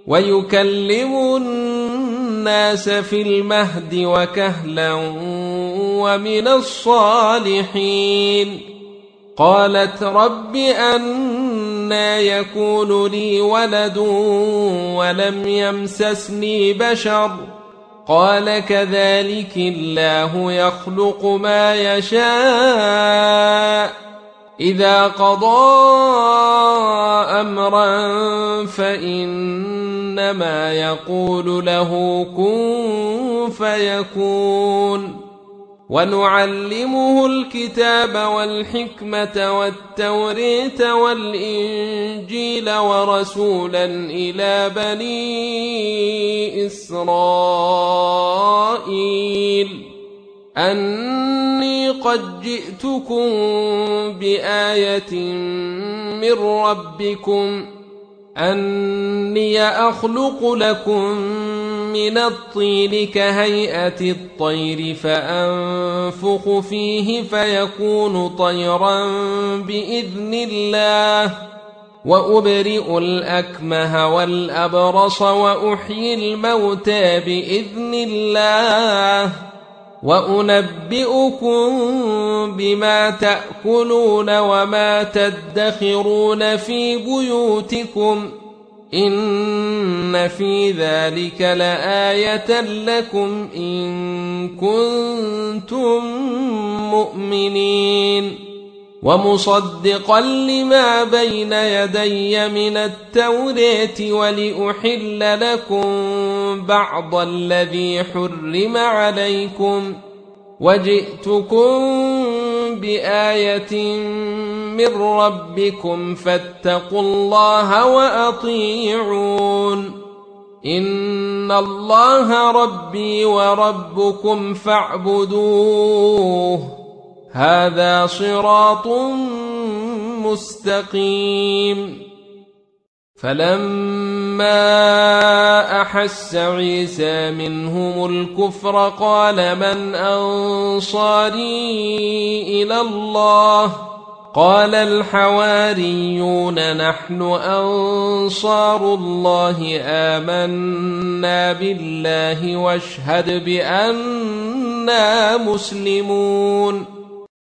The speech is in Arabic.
ويكلم الناس في المهد وكهلا ومن الصالحين. قالت رب أنى يكون لي ولد ولم يمسسني بشر قال كذلك الله يخلق ما يشاء إذا قضى أمرا فإنما يقول له كن فيكون. ونعلمه الكتاب والحكمة والتورية والإنجيل ورسولا إلى بني إسرائيل أني قد جئتكم بآية من ربكم أني أخلق لكم من الطين كهيئة الطير فأنفخ فيه فيكون طيرا بإذن الله وأبرئ الأكمه والأبرص وأحيي الموتى بإذن الله وأنبئكم بما تأكلون وما تدخرون في بيوتكم إن في ذلك لآية لكم إن كنتم مؤمنين. ومصدقا لما بين يدي من التوراة ولأحل لكم بعض الذي حرم عليكم وجئتكم بآية من ربكم فاتقوا الله وأطيعون إن الله ربي وربكم فاعبدوه هذا صراط مستقيم. فلما أحس عيسى منهم الكفر قال من أنصاري إلى الله قال الحواريون نحن أنصار الله آمنا بالله واشهد بأننا مسلمون.